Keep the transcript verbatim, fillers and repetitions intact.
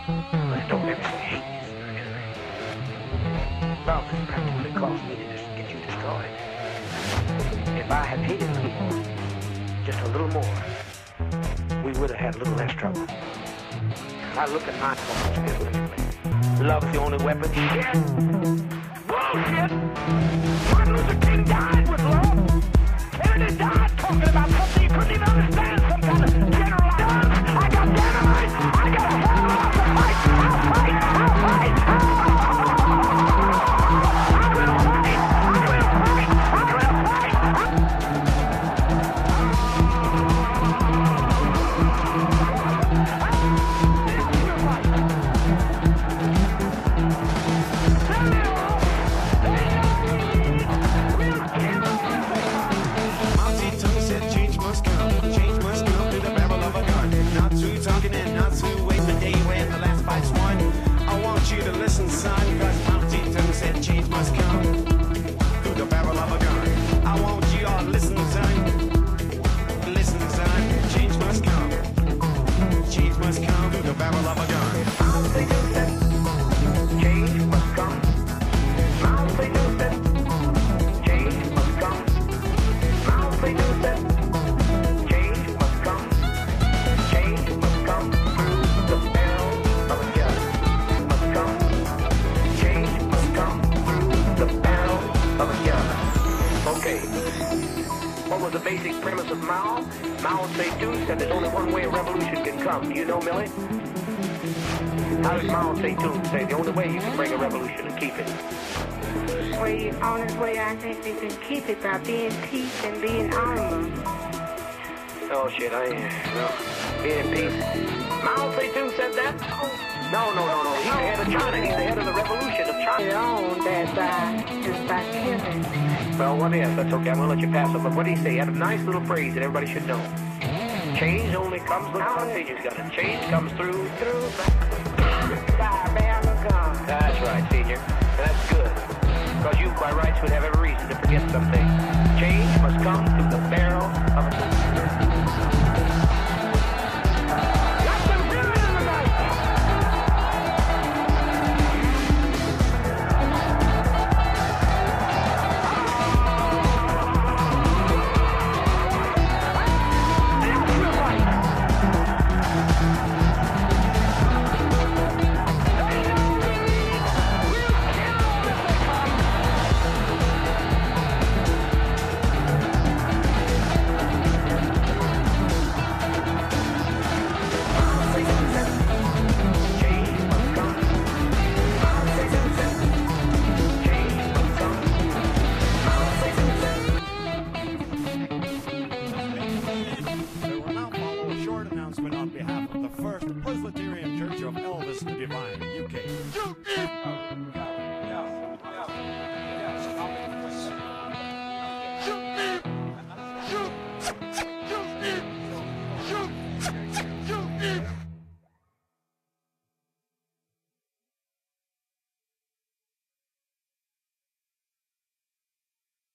But don't let me hate you, sir, love is practically caused me to just get you destroyed. If I had hated a little more, just a little more, we would have had a little less trouble. I look at my thoughts differently. Love's the only weapon. Shit! Bullshit! Martin Luther King died with love. Kennedy died talking about something he couldn't even understand, some kind of general guns. I got dynamite! I got a hell of a lot to fight! I'll fight! I'll fight! I will fight! I will fight! I will fight! Listen, son, cause Mount Teton said change must come through the barrel of a gun. I want you all to listen, son. Listen, son, change must come. Change must come through the barrel of a gun. Mount Teton said change must come. Mount Teton said change must come. Mount Teton said change must come. Change must come through the barrel of a gun. Okay. What was the basic premise of Mao? Mao Zedong said there's only one way a revolution can come. Do you know, Millie? How does Mao Zedong say the only way you can bring a revolution and keep it? Well, the only way I think you can keep it by being peace and being armor. Oh, shit, I ain't. No. Being in peace. Mao Zedong said that? No, no, no, no. He's the head of China. He's the head of the revolution of China. Your own, that by, just by killing. Well, what is? That's okay. I'm going to let you pass it. But what did he say? He had a nice little phrase that everybody should know. Change only comes with the contagious gun. And change comes through, through, by a barrel of gun. That's right, Senior. That's good. Because you, by rights, would have every reason to forget something. Change must come through the barrel of a gun. On behalf of the First Presbyterian Church of Elvis the Divine, U K.